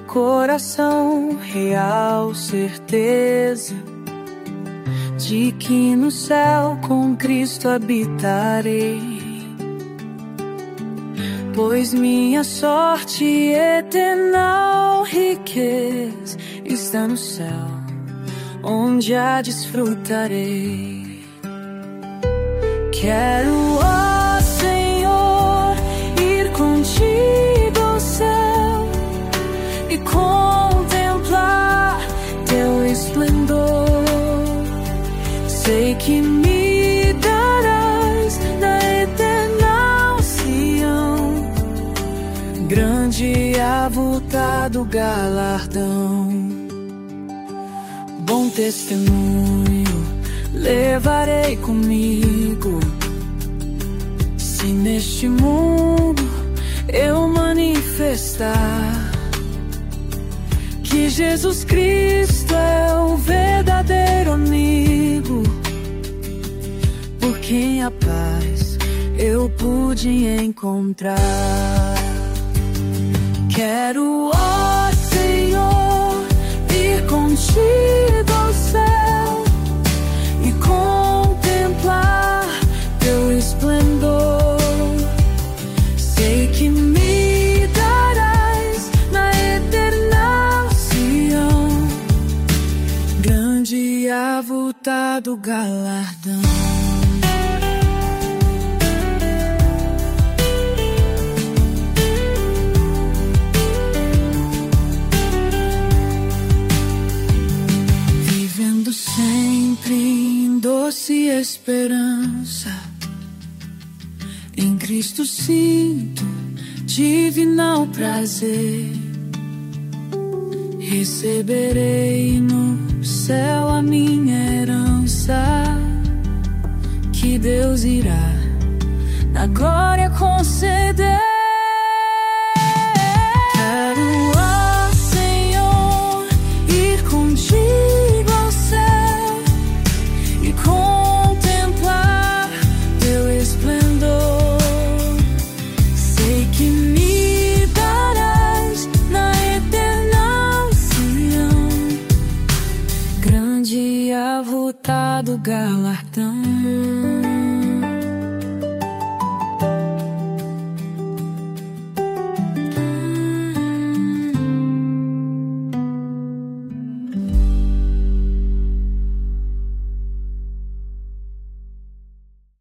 coração real certeza de que no céu com Cristo habitarei, pois minha sorte eterna riqueza está no céu, onde a desfrutarei. Quero, ó Senhor, ir contigo ao céu e contemplar teu esplendor. Sei que me darás na eterna Sião grande e avultado galardão. Bom testemunho levarei comigo, se neste mundo eu manifestar que Jesus Cristo é o verdadeiro amigo, por quem a paz eu pude encontrar. Quero, ó Senhor, ir contigo ao céu e contemplar teu esplendor. Sei que me darás na eterna Sião grande e avultado galardão. Sempre em doce esperança, em Cristo sinto divinal prazer. Receberei no céu a minha herança, que Deus irá na glória conceder. Quero, ó Senhor, ir contigo contemplar teu esplendor. Sei que me darás na eterna Sião grande e avultado galardão.